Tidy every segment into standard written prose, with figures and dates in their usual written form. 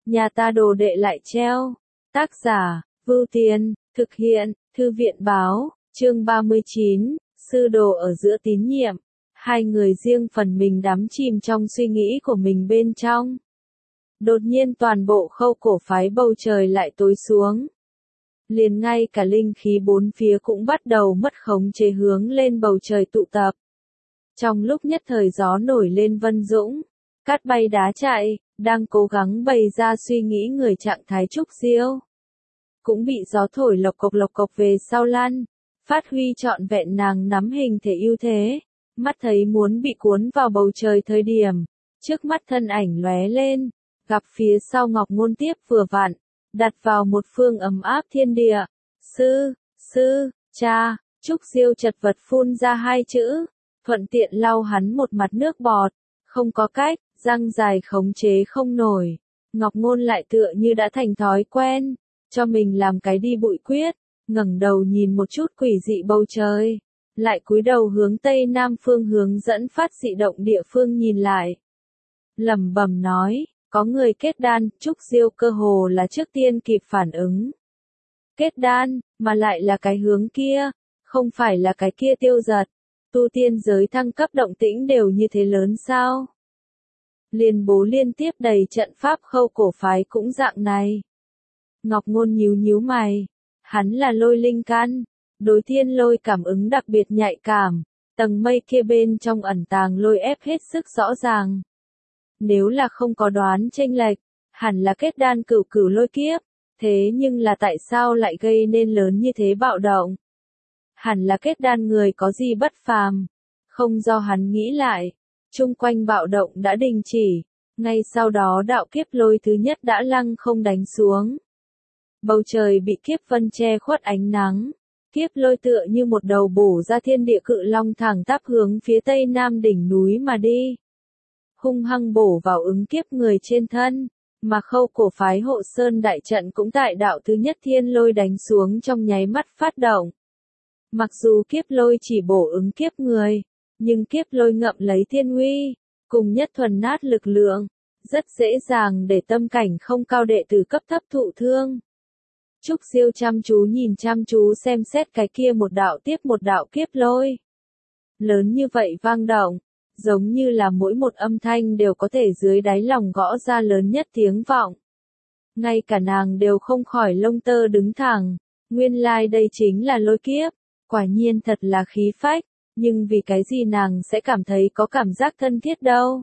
nhà ta đồ đệ lại treo. Tác giả, Vưu Tiên, thực hiện, Thư viện báo, chương 39, sư đồ ở giữa tín nhiệm. Hai người riêng phần mình đắm chìm trong suy nghĩ của mình bên trong. Đột nhiên toàn bộ Khâu Cổ phái bầu trời lại tối xuống. Liền ngay cả linh khí bốn phía cũng bắt đầu mất khống chế hướng lên bầu trời tụ tập. Trong lúc nhất thời gió nổi lên vân dũng, cát bay đá chạy, đang cố gắng bày ra suy nghĩ người trạng thái Trúc Diêu. Cũng bị gió thổi lộc cộc về sau lăn, phát huy trọn vẹn nàng nắm hình thể ưu thế, mắt thấy muốn bị cuốn vào bầu trời thời điểm, trước mắt thân ảnh lóe lên, gặp phía sau Ngọc Ngôn tiếp vừa vặn, đặt vào một phương ấm áp thiên địa. Cha, Trúc Diêu chật vật phun ra hai chữ, thuận tiện lau hắn một mặt nước bọt, không có cách, răng dài khống chế không nổi. Ngọc Ngôn lại tựa như đã thành thói quen, cho mình làm cái đi bụi quyết, ngẩng đầu nhìn một chút quỷ dị bầu trời, lại cúi đầu hướng tây nam phương hướng dẫn phát dị động địa phương nhìn lại. Lẩm bẩm nói, có người kết đan. Trúc Diêu cơ hồ là trước tiên kịp phản ứng. Kết đan, mà lại là cái hướng kia, không phải là cái kia Tiêu Giật. Tu tiên giới thăng cấp động tĩnh đều như thế lớn sao? Liên bố liên tiếp đầy trận pháp Khâu Cổ phái cũng dạng này. Ngọc Ngôn nhíu mày, hắn là lôi linh căn, đối thiên lôi cảm ứng đặc biệt nhạy cảm, tầng mây kia bên trong ẩn tàng lôi ép hết sức rõ ràng. Nếu là không có đoán chênh lệch, hẳn là kết đan cửu lôi kiếp, thế nhưng là tại sao lại gây nên lớn như thế bạo động? Hẳn là kết đan người có gì bất phàm, không do hắn nghĩ lại, chung quanh bạo động đã đình chỉ, ngay sau đó đạo kiếp lôi thứ nhất đã lăng không đánh xuống. Bầu trời bị kiếp vân che khuất ánh nắng, kiếp lôi tựa như một đầu bổ ra thiên địa cự long thẳng tắp hướng phía tây nam đỉnh núi mà đi. Hung hăng bổ vào ứng kiếp người trên thân, mà Khâu Cổ phái Hộ Sơn đại trận cũng tại đạo thứ nhất thiên lôi đánh xuống trong nháy mắt phát động. Mặc dù kiếp lôi chỉ bổ ứng kiếp người, nhưng kiếp lôi ngậm lấy thiên uy, cùng nhất thuần nát lực lượng, rất dễ dàng để tâm cảnh không cao đệ tử cấp thấp thụ thương. Trúc Diêu chăm chú xem xét cái kia một đạo tiếp một đạo kiếp lôi. Lớn như vậy vang động, giống như là mỗi một âm thanh đều có thể dưới đáy lòng gõ ra lớn nhất tiếng vọng. Ngay cả nàng đều không khỏi lông tơ đứng thẳng, nguyên lai đây chính là lôi kiếp, quả nhiên thật là khí phách, nhưng vì cái gì nàng sẽ cảm thấy có cảm giác thân thiết đâu.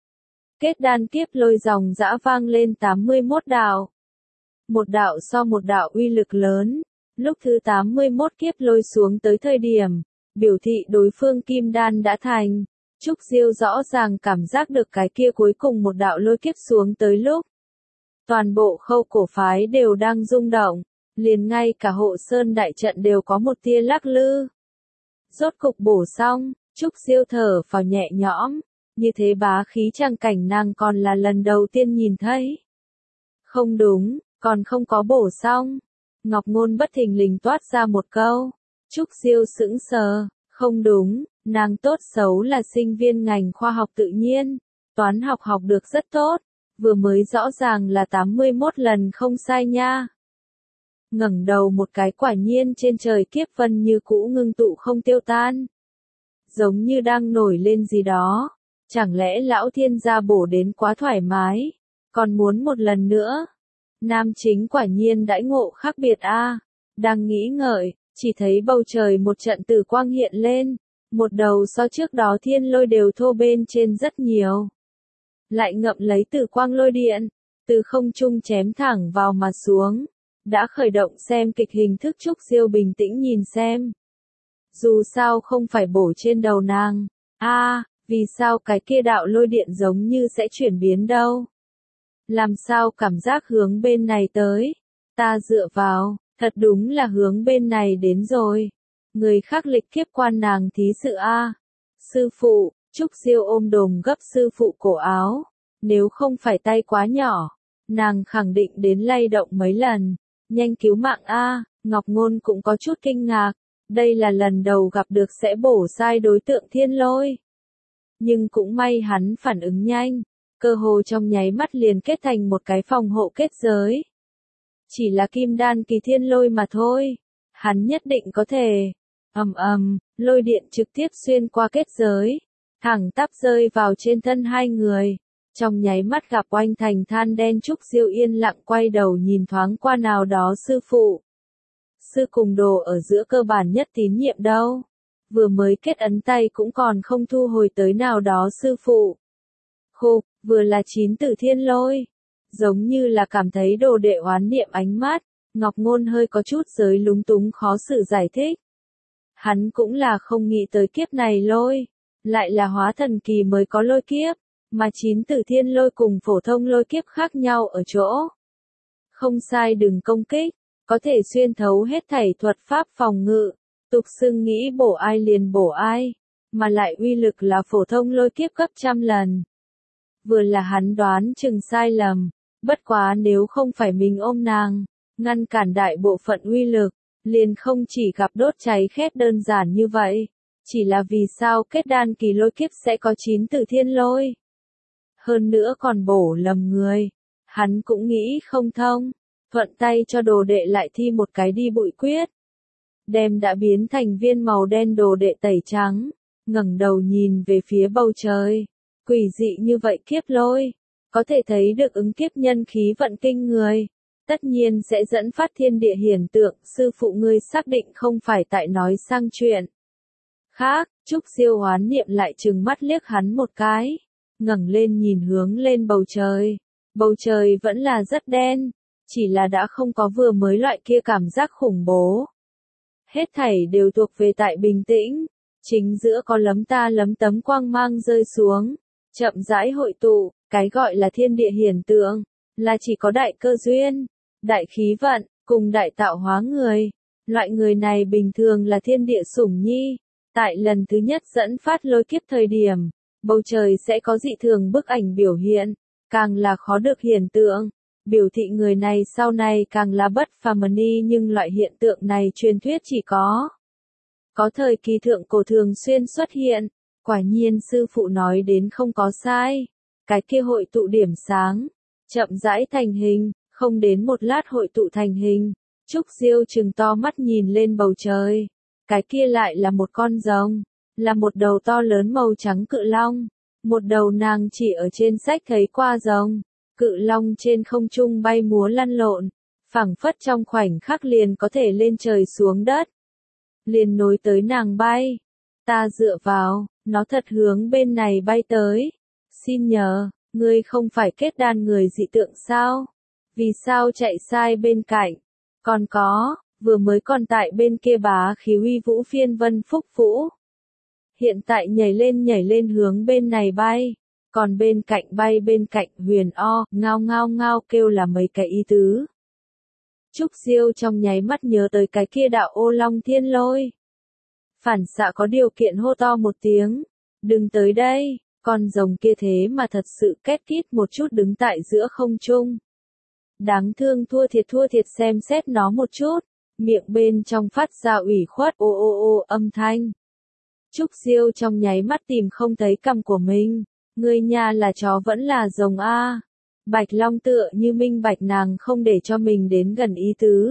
Kết đan kiếp lôi dòng dã vang lên 81 đạo. Một đạo so một đạo uy lực lớn, lúc thứ 81 kiếp lôi xuống tới thời điểm, biểu thị đối phương kim đan đã thành. Trúc Diêu rõ ràng cảm giác được cái kia cuối cùng một đạo lôi kiếp xuống tới lúc. Toàn bộ Khâu Cổ phái đều đang rung động, liền ngay cả Hộ Sơn đại trận đều có một tia lắc lư. Rốt cục bổ xong, Trúc Diêu thở phào nhẹ nhõm, như thế bá khí trang cảnh nàng còn là lần đầu tiên nhìn thấy. Không đúng, còn không có bổ xong. Ngọc Ngôn bất thình lình toát ra một câu. Trúc Diêu sững sờ, không đúng, nàng tốt xấu là sinh viên ngành khoa học tự nhiên, toán học học được rất tốt, vừa mới rõ ràng là 81 lần không sai nha. Ngẩng đầu một cái quả nhiên trên trời kiếp vân như cũ ngưng tụ không tiêu tan. Giống như đang nổi lên gì đó, chẳng lẽ lão thiên gia bổ đến quá thoải mái, còn muốn một lần nữa. Nam chính quả nhiên đãi ngộ khác biệt a. Đang nghĩ ngợi, chỉ thấy bầu trời một trận tử quang hiện lên, một đầu so trước đó thiên lôi đều thô bên trên rất nhiều. Lại ngậm lấy tử quang lôi điện, từ không trung chém thẳng vào mà xuống, đã khởi động xem kịch hình thức. Trúc Diêu bình tĩnh nhìn xem. Dù sao không phải bổ trên đầu nàng, vì sao cái kia đạo lôi điện giống như sẽ chuyển biến đâu? Làm sao cảm giác hướng bên này tới? Ta dựa vào, thật đúng là hướng bên này đến rồi. Người khác lịch kiếp quan nàng thí sự a. Sư phụ, Trúc Diêu ôm đồm gấp sư phụ cổ áo. Nếu không phải tay quá nhỏ, nàng khẳng định đến lay động mấy lần. Nhanh cứu mạng a. Ngọc Ngôn cũng có chút kinh ngạc. Đây là lần đầu gặp được sẽ bổ sai đối tượng thiên lôi. Nhưng cũng may hắn phản ứng nhanh. cơ hồ trong nháy mắt liền kết thành một cái phòng hộ kết giới. Chỉ là kim đan kỳ thiên lôi mà thôi, hắn nhất định có thể. Lôi điện trực tiếp xuyên qua kết giới, thẳng tắp rơi vào trên thân hai người. Trong nháy mắt gặp oanh thành than đen. Trúc Diêu yên lặng quay đầu nhìn thoáng qua nào đó sư phụ. Sư cùng đồ ở giữa cơ bản nhất tín nhiệm đâu. Vừa mới kết ấn tay cũng còn không thu hồi tới nào đó sư phụ. Vừa là 9 tử thiên lôi. Giống như là cảm thấy đồ đệ oán niệm ánh mắt, Ngọc Ngôn hơi có chút giới lúng túng khó xử giải thích. Hắn cũng là không nghĩ tới kiếp này lôi, lại là hóa thần kỳ mới có lôi kiếp, mà 9 tử thiên lôi cùng phổ thông lôi kiếp khác nhau ở chỗ. Không sai đừng công kích, có thể xuyên thấu hết thảy thuật pháp phòng ngự, tục xưng nghĩ bổ ai liền bổ ai, mà lại uy lực là phổ thông lôi kiếp gấp trăm lần. Vừa là hắn đoán chừng sai lầm, bất quá nếu không phải mình ôm nàng, ngăn cản đại bộ phận uy lực, liền không chỉ gặp đốt cháy khét đơn giản như vậy, chỉ là vì sao kết đan kỳ lôi kiếp sẽ có 9 tử thiên lôi. Hơn nữa còn bổ lầm người, hắn cũng nghĩ không thông, thuận tay cho đồ đệ lại thi một cái đi bụi quyết. Đem đã biến thành viên màu đen đồ đệ tẩy trắng, ngẩng đầu nhìn về phía bầu trời, quỷ dị như vậy kiếp lôi, có thể thấy được ứng kiếp nhân khí vận kinh người. Tất nhiên sẽ dẫn phát thiên địa hiển tượng, sư phụ ngươi xác định không phải tại nói sang chuyện khác. Trúc Diêu oán niệm lại trừng mắt liếc hắn một cái, ngẩng lên nhìn hướng lên bầu trời vẫn là rất đen, chỉ là đã không có vừa mới loại kia cảm giác khủng bố. Hết thảy đều thuộc về tại bình tĩnh, chính giữa có lấm ta lấm tấm quang mang rơi xuống, chậm rãi hội tụ, cái gọi là thiên địa hiển tượng, là chỉ có đại cơ duyên, đại khí vận, cùng đại tạo hóa người. Loại người này bình thường là thiên địa sủng nhi. Tại lần thứ nhất dẫn phát lôi kiếp thời điểm, bầu trời sẽ có dị thường bức ảnh biểu hiện, càng là khó được hiển tượng. Biểu thị người này sau này càng là bất phàm ni, nhưng loại hiện tượng này truyền thuyết chỉ có thời kỳ thượng cổ thường xuyên xuất hiện. Quả nhiên sư phụ nói đến không có sai. Cái kia hội tụ điểm sáng, chậm rãi thành hình. Không đến một lát hội tụ thành hình, Trúc Diêu trừng to mắt nhìn lên bầu trời. Cái kia lại là một con rồng, là một đầu to lớn màu trắng cự long. Một đầu nàng chỉ ở trên sách thấy qua rồng. Cự long trên không trung bay múa lăn lộn, phảng phất trong khoảnh khắc liền có thể lên trời xuống đất. Liền nối tới nàng bay. Ta dựa vào, nó thật hướng bên này bay tới. Xin nhờ, ngươi không phải kết đan người dị tượng sao? Vì sao chạy sai bên cạnh? Còn có, vừa mới còn tại bên kia bá khí uy vũ phiên vân phúc vũ. Hiện tại nhảy lên hướng bên này bay. Còn bên cạnh huyền o, ngao ngao ngao kêu là mấy cái ý tứ. Trúc Diêu trong nháy mắt nhớ tới cái kia đạo ô long thiên lôi. Phản xạ có điều kiện hô to một tiếng. Đừng tới đây, con rồng kia thế mà thật sự két kít một chút đứng tại giữa không trung. Đáng thương thua thiệt xem xét nó một chút, miệng bên trong phát ra ủy khuất ô âm thanh. Trúc Diêu trong nháy mắt tìm không thấy cằm của mình, người nhà là chó vẫn là rồng a. Bạch Long tựa như minh bạch nàng không để cho mình đến gần ý tứ.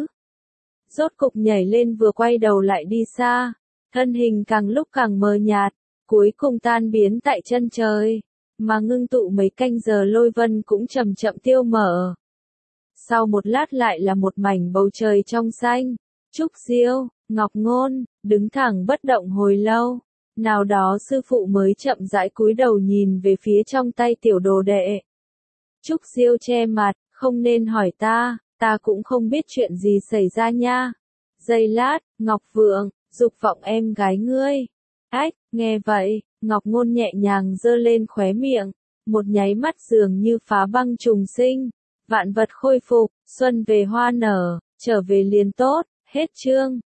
Rốt cục nhảy lên vừa quay đầu lại đi xa, thân hình càng lúc càng mờ nhạt, cuối cùng tan biến tại chân trời, mà ngưng tụ mấy canh giờ lôi vân cũng chậm chậm tiêu mở. Sau một lát lại là một mảnh bầu trời trong xanh. Trúc Diêu, Ngọc Ngôn, đứng thẳng bất động hồi lâu. Nào đó sư phụ mới chậm rãi cúi đầu nhìn về phía trong tay tiểu đồ đệ. Trúc Diêu che mặt, không nên hỏi ta cũng không biết chuyện gì xảy ra nha. Giây lát, Ngọc Vượng, dục vọng em gái ngươi. Ách, nghe vậy, Ngọc Ngôn nhẹ nhàng giơ lên khóe miệng, một nháy mắt dường như phá băng trùng sinh. Vạn vật khôi phục, xuân về hoa nở, trở về liền tốt, hết chương.